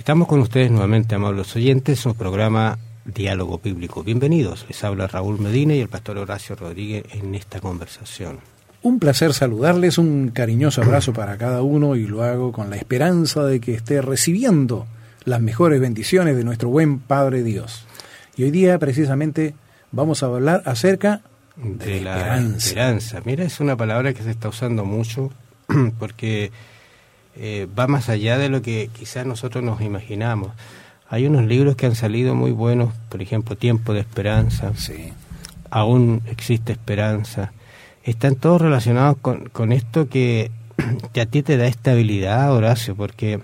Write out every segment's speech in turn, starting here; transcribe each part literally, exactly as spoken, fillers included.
Estamos con ustedes nuevamente, amables oyentes, un programa Diálogo Bíblico. Bienvenidos, les habla Raúl Medina y el pastor Horacio Rodríguez en esta conversación. Un placer saludarles, un cariñoso abrazo para cada uno y lo hago con la esperanza de que esté recibiendo las mejores bendiciones de nuestro buen Padre Dios. Y hoy día precisamente vamos a hablar acerca de, de la esperanza. esperanza. Mira, es una palabra que se está usando mucho porque eh, va más allá de lo que quizás nosotros nos imaginamos. Hay unos libros que han salido muy buenos, por ejemplo, Tiempo de Esperanza, sí. Aún existe esperanza. Están todos relacionados con, con esto que, que a ti te da estabilidad, Horacio, porque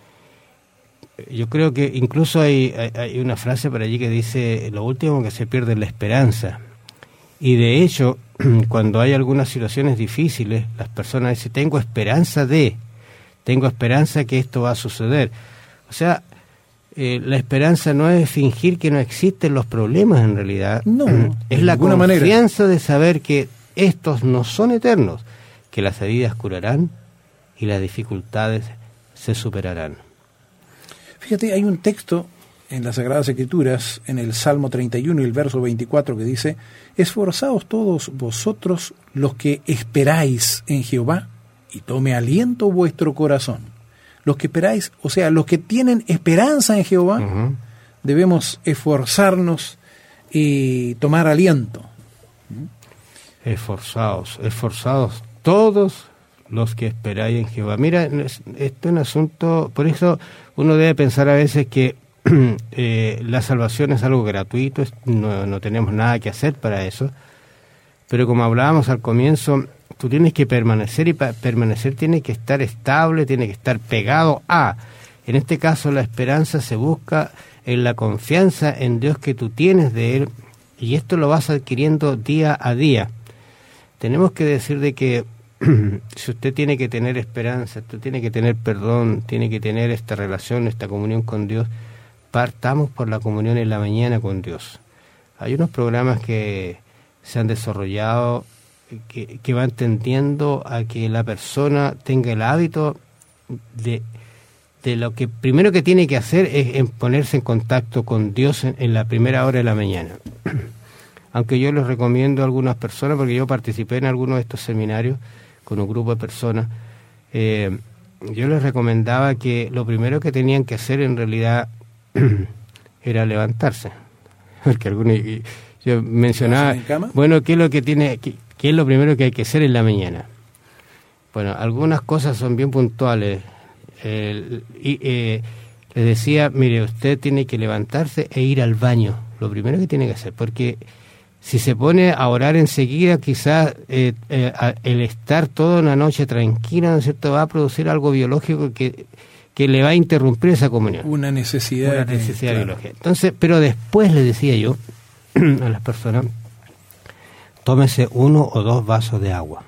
yo creo que incluso hay, hay, hay una frase por allí que dice, lo último que se pierde es la esperanza. Y de hecho, cuando hay algunas situaciones difíciles, las personas dicen, tengo esperanza de, tengo esperanza que esto va a suceder. O sea, eh, la esperanza no es fingir que no existen los problemas en realidad. No, es la confianza manera. de saber que estos no son eternos, que las heridas curarán y las dificultades se superarán. Fíjate, hay un texto en las Sagradas Escrituras, en el Salmo treinta y uno y el verso veinticuatro, que dice, esforzaos todos vosotros los que esperáis en Jehová, y tome aliento vuestro corazón. Los que esperáis, o sea, los que tienen esperanza en Jehová, uh-huh. debemos esforzarnos y tomar aliento. Esforzados, esforzados todos los que esperáis en Jehová. Mira, esto es un asunto, por eso uno debe pensar a veces que eh, la salvación es algo gratuito, no, no tenemos nada que hacer para eso, pero como hablábamos al comienzo, tú tienes que permanecer y para permanecer tiene que estar estable, tiene que estar pegado a. En este caso la esperanza se busca en la confianza en Dios que tú tienes de Él, y esto lo vas adquiriendo día a día. Tenemos que decir de que si usted tiene que tener esperanza, usted tiene que tener perdón, tiene que tener esta relación, esta comunión con Dios, partamos por la comunión en la mañana con Dios. Hay unos programas que se han desarrollado que, que van tendiendo a que la persona tenga el hábito de, de lo que primero que tiene que hacer es en ponerse en contacto con Dios en, en la primera hora de la mañana. Aunque yo les recomiendo a algunas personas, porque yo participé en algunos de estos seminarios con un grupo de personas, eh, yo les recomendaba que lo primero que tenían que hacer en realidad era levantarse. Porque algunos, yo mencionaba, bueno, ¿qué es lo que tiene, qué, qué es lo primero que hay que hacer en la mañana? Bueno, algunas cosas son bien puntuales. Eh, y eh, les decía, mire, usted tiene que levantarse e ir al baño, lo primero que tiene que hacer, porque si se pone a orar enseguida, quizás eh, eh, el estar toda una noche tranquila, ¿no es cierto?, va a producir algo biológico que, que le va a interrumpir esa comunión. Una necesidad. Una necesidad que, biológica. Claro. Entonces, pero después le decía yo a las personas, tómese uno o dos vasos de agua,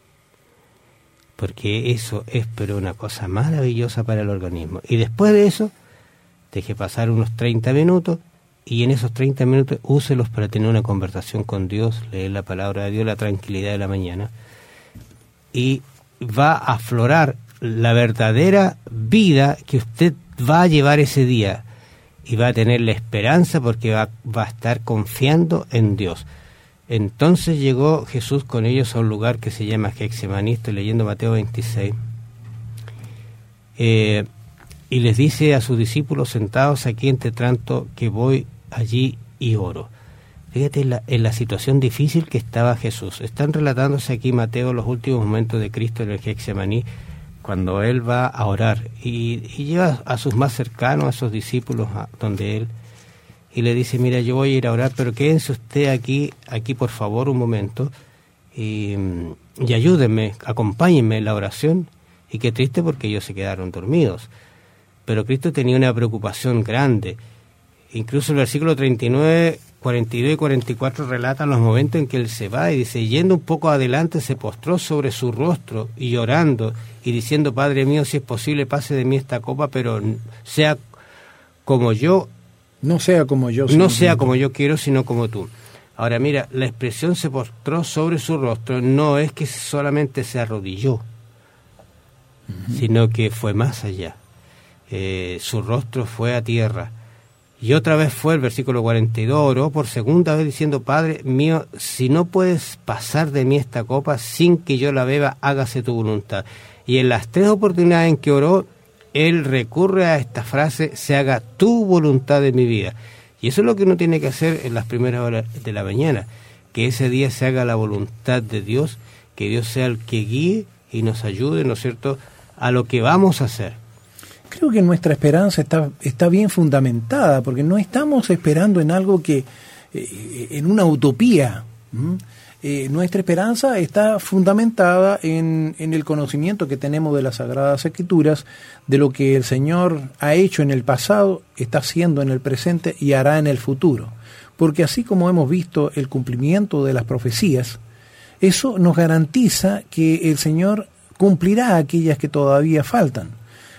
porque eso es pero una cosa maravillosa para el organismo. Y después de eso, deje pasar unos treinta minutos, y en esos treinta minutos úselos para tener una conversación con Dios, leer la palabra de Dios, la tranquilidad de la mañana, y va a aflorar la verdadera vida que usted va a llevar ese día, y va a tener la esperanza porque va, va a estar confiando en Dios. Entonces llegó Jesús con ellos a un lugar que se llama Getsemaní, estoy leyendo Mateo veintiséis, eh, y les dice a sus discípulos, sentados aquí entre tanto que voy allí y oro. Fíjate en la, en la situación difícil que estaba Jesús. Están relatándose aquí, Mateo, los últimos momentos de Cristo en el Getsemaní, cuando Él va a orar, y, y lleva a sus más cercanos, a sus discípulos, a donde Él, y le dice, mira, yo voy a ir a orar, pero quédense usted aquí, aquí por favor un momento, y, y ayúdenme, acompáñenme en la oración. Y qué triste porque ellos se quedaron dormidos. Pero Cristo tenía una preocupación grande. Incluso el versículo treinta y nueve, cuarenta y dos y cuarenta y cuatro relatan los momentos en que Él se va, y dice, yendo un poco adelante se postró sobre su rostro y llorando y diciendo, Padre mío, si es posible pase de mí esta copa, pero sea como yo, no sea como yo, no sea como yo quiero, sino como tú. Ahora mira, la expresión se postró sobre su rostro no es que solamente se arrodilló, uh-huh. sino que fue más allá. eh, su rostro fue a tierra. Y otra vez fue, el versículo cuarenta y dos, oró por segunda vez diciendo, Padre mío, si no puedes pasar de mí esta copa sin que yo la beba, hágase tu voluntad. Y en las tres oportunidades en que oró, él recurre a esta frase, se haga tu voluntad en mi vida. Y eso es lo que uno tiene que hacer en las primeras horas de la mañana, que ese día se haga la voluntad de Dios, que Dios sea el que guíe y nos ayude, ¿no es cierto?, a lo que vamos a hacer. Creo que nuestra esperanza está, está bien fundamentada, porque no estamos esperando en algo que, eh, en una utopía. ¿Mm? Eh, nuestra esperanza está fundamentada en, en el conocimiento que tenemos de las Sagradas Escrituras, de lo que el Señor ha hecho en el pasado, está haciendo en el presente y hará en el futuro. Porque así como hemos visto el cumplimiento de las profecías, eso nos garantiza que el Señor cumplirá aquellas que todavía faltan.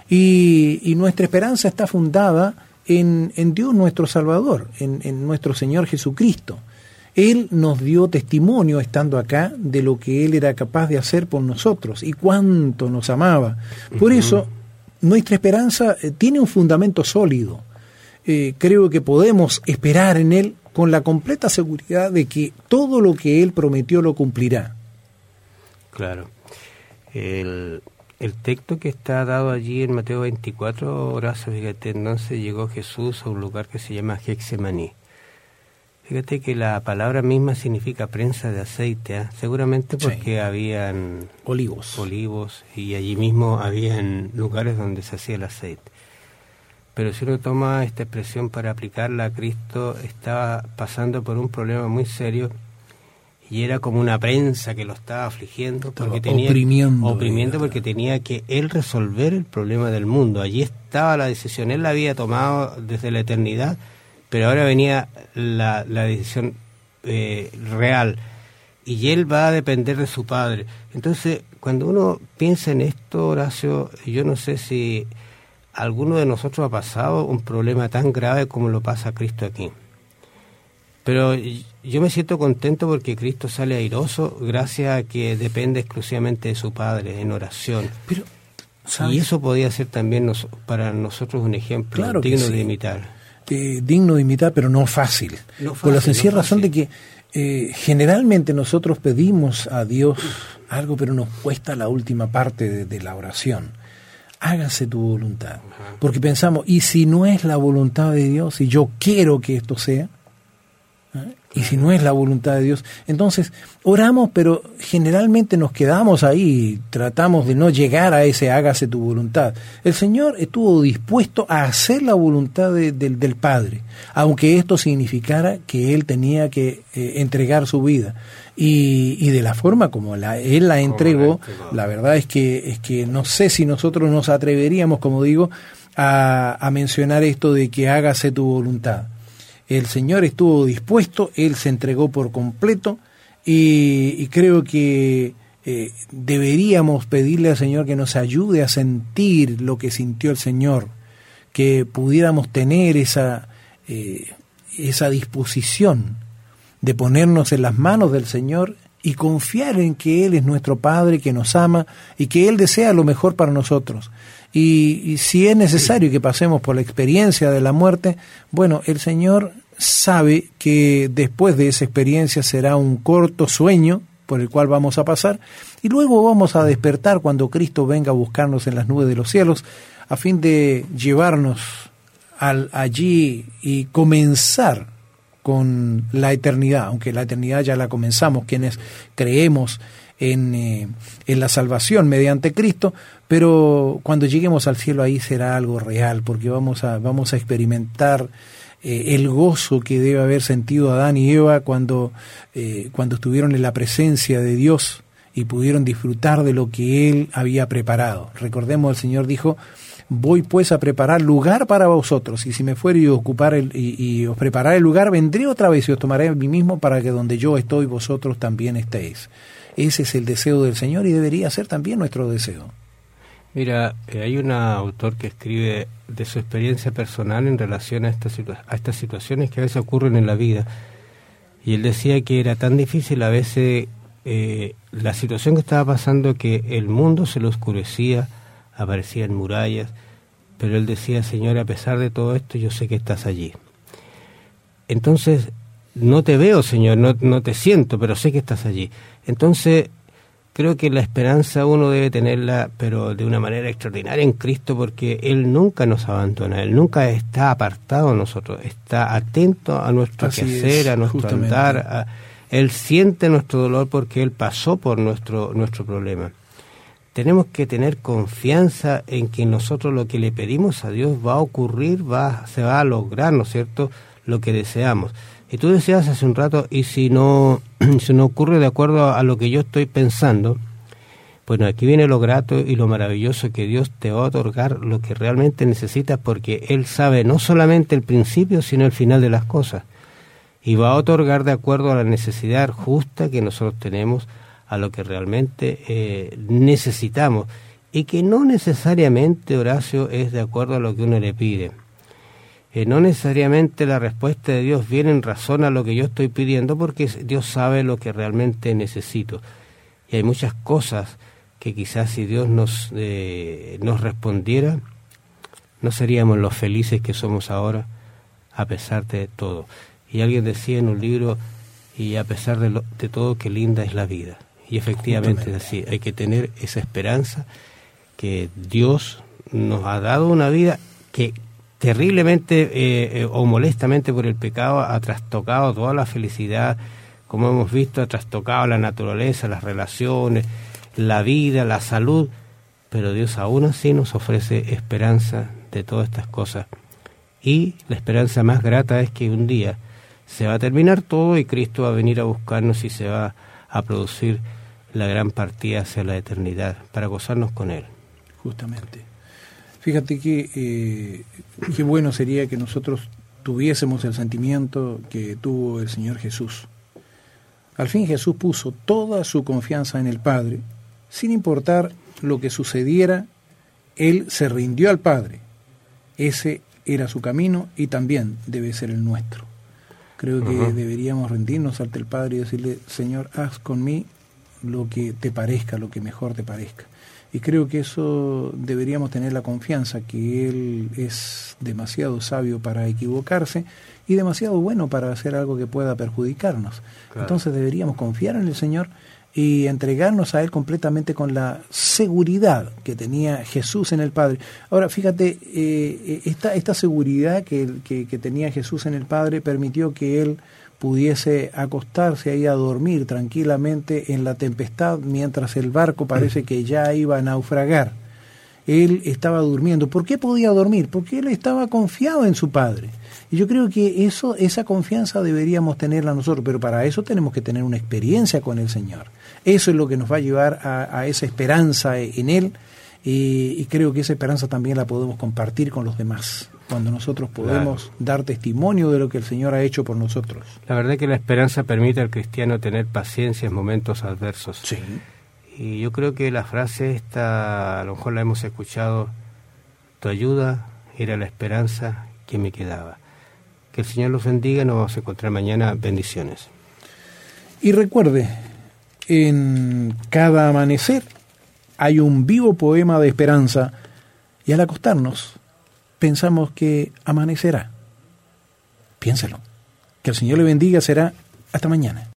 Y, y nuestra esperanza está fundada en, en Dios nuestro Salvador, en, en nuestro Señor Jesucristo. Él nos dio testimonio estando acá de lo que Él era capaz de hacer por nosotros y cuánto nos amaba. Por uh-huh. eso, nuestra esperanza eh, tiene un fundamento sólido. Eh, creo que podemos esperar en Él con la completa seguridad de que todo lo que Él prometió lo cumplirá. Claro. El... El texto que está dado allí en Mateo veinticuatro, Horacio, fíjate, entonces llegó Jesús a un lugar que se llama Getsemaní. Fíjate que la palabra misma significa prensa de aceite, ¿eh? Seguramente porque sí. habían olivos. olivos y allí mismo habían lugares donde se hacía el aceite. Pero si uno toma esta expresión para aplicarla a Cristo, estaba pasando por un problema muy serio. Y era como una prensa que lo estaba afligiendo, porque tenía, oprimiendo, oprimiendo porque tenía que él resolver el problema del mundo. Allí estaba la decisión, él la había tomado desde la eternidad, pero ahora venía la, la decisión eh, real, y él va a depender de su Padre. Entonces, cuando uno piensa en esto, Horacio, yo no sé si alguno de nosotros ha pasado un problema tan grave como lo pasa Cristo aquí. Pero yo me siento contento porque Cristo sale airoso gracias a que depende exclusivamente de su Padre en oración. Pero, ¿sabes? Y eso podía ser también nos, para nosotros un ejemplo claro digno sí. de imitar. Eh, digno de imitar, pero no fácil. No fácil Por la sencilla no razón de que eh, generalmente nosotros pedimos a Dios algo, pero nos cuesta la última parte de, de la oración. Hágase tu voluntad. Ajá. Porque pensamos, ¿y si no es la voluntad de Dios? Si yo quiero que esto sea... ¿Eh? Y si no es la voluntad de Dios, entonces oramos, pero generalmente nos quedamos ahí, tratamos de no llegar a ese hágase tu voluntad. El Señor estuvo dispuesto a hacer la voluntad de, de, del Padre, aunque esto significara que Él tenía que eh, entregar su vida. Y, y de la forma como la, Él la entregó, la verdad es que, es que no sé si nosotros nos atreveríamos, como digo, a, a mencionar esto de que hágase tu voluntad. El Señor estuvo dispuesto, Él se entregó por completo y, y creo que eh, deberíamos pedirle al Señor que nos ayude a sentir lo que sintió el Señor, que pudiéramos tener esa, eh, esa disposición de ponernos en las manos del Señor y confiar en que Él es nuestro Padre, que nos ama y que Él desea lo mejor para nosotros. Y, y si es necesario que pasemos por la experiencia de la muerte, bueno, el Señor sabe que después de esa experiencia será un corto sueño por el cual vamos a pasar y luego vamos a despertar cuando Cristo venga a buscarnos en las nubes de los cielos a fin de llevarnos al, allí y comenzar con la eternidad, aunque la eternidad ya la comenzamos quienes creemos en, eh, en la salvación mediante Cristo, pero cuando lleguemos al cielo ahí será algo real, porque vamos a, vamos a experimentar eh, el gozo que debe haber sentido Adán y Eva cuando, eh, cuando estuvieron en la presencia de Dios y pudieron disfrutar de lo que Él había preparado. Recordemos, el Señor dijo: voy pues a preparar lugar para vosotros, y si me fuere y ocupar el, y, y os preparar el lugar, vendré otra vez y os tomaré a mí mismo, para que donde yo estoy vosotros también estéis. Ese es el deseo del Señor y debería ser también nuestro deseo. Mira, eh, hay un autor que escribe de su experiencia personal en relación a estas, situa- a estas situaciones que a veces ocurren en la vida, y él decía que era tan difícil a veces eh, la situación que estaba pasando, que el mundo se le oscurecía, aparecían murallas, pero él decía, Señor, a pesar de todo esto, yo sé que estás allí. Entonces, no te veo, Señor, no, no te siento, pero sé que estás allí. Entonces, creo que la esperanza uno debe tenerla, pero de una manera extraordinaria en Cristo, porque Él nunca nos abandona, Él nunca está apartado de nosotros, está atento a nuestro Así quehacer, es, a nuestro justamente. andar, a, Él siente nuestro dolor porque Él pasó por nuestro, nuestro problema. Tenemos que tener confianza en que nosotros lo que le pedimos a Dios va a ocurrir, va, se va a lograr, ¿no es cierto?, lo que deseamos. Y tú decías hace un rato, y si no, si no ocurre de acuerdo a lo que yo estoy pensando, bueno, aquí viene lo grato y lo maravilloso, que Dios te va a otorgar lo que realmente necesitas, porque Él sabe no solamente el principio, sino el final de las cosas. Y va a otorgar de acuerdo a la necesidad justa que nosotros tenemos, a lo que realmente eh, necesitamos. Y que no necesariamente, Horacio, es de acuerdo a lo que uno le pide. Eh, no necesariamente la respuesta de Dios viene en razón a lo que yo estoy pidiendo, porque Dios sabe lo que realmente necesito. Y hay muchas cosas que quizás si Dios nos, eh, nos respondiera, no seríamos los felices que somos ahora, a pesar de todo. Y alguien decía en un libro, y a pesar de, lo, de todo, qué linda es la vida. Y efectivamente es así, hay que tener esa esperanza que Dios nos ha dado una vida que terriblemente eh, eh, o molestamente por el pecado ha trastocado toda la felicidad, como hemos visto, ha trastocado la naturaleza, las relaciones, la vida, la salud, pero Dios aún así nos ofrece esperanza de todas estas cosas. Y la esperanza más grata es que un día se va a terminar todo y Cristo va a venir a buscarnos y se va a producir la gran partida hacia la eternidad para gozarnos con Él. Justamente. Fíjate que eh, qué bueno sería que nosotros tuviésemos el sentimiento que tuvo el Señor Jesús. Al fin Jesús puso toda su confianza en el Padre, sin importar lo que sucediera, Él se rindió al Padre. Ese era su camino y también debe ser el nuestro. Creo que uh-huh. deberíamos rendirnos ante el Padre y decirle, Señor, haz con mí lo que te parezca, lo que mejor te parezca. Y creo que eso deberíamos tener la confianza, que Él es demasiado sabio para equivocarse y demasiado bueno para hacer algo que pueda perjudicarnos. Claro. Entonces deberíamos confiar en el Señor y entregarnos a Él completamente con la seguridad que tenía Jesús en el Padre. Ahora, fíjate, eh, esta, esta seguridad que, que, que tenía Jesús en el Padre permitió que Él pudiese acostarse ahí a dormir tranquilamente en la tempestad mientras el barco parece que ya iba a naufragar. Él estaba durmiendo. ¿Por qué podía dormir? Porque él estaba confiado en su Padre. Y yo creo que eso, esa confianza deberíamos tenerla nosotros, pero para eso tenemos que tener una experiencia con el Señor. Eso es lo que nos va a llevar a, a esa esperanza en Él, y, y creo que esa esperanza también la podemos compartir con los demás, cuando nosotros podemos claro. dar testimonio de lo que el Señor ha hecho por nosotros. La verdad es que la esperanza permite al cristiano tener paciencia en momentos adversos. Sí. Y yo creo que la frase esta, a lo mejor la hemos escuchado, tu ayuda era la esperanza que me quedaba. Que el Señor los bendiga, nos vamos a encontrar mañana. Bendiciones. Y recuerde, en cada amanecer hay un vivo poema de esperanza, y al acostarnos pensamos que amanecerá. Piénselo. Que el Señor le bendiga, será hasta mañana.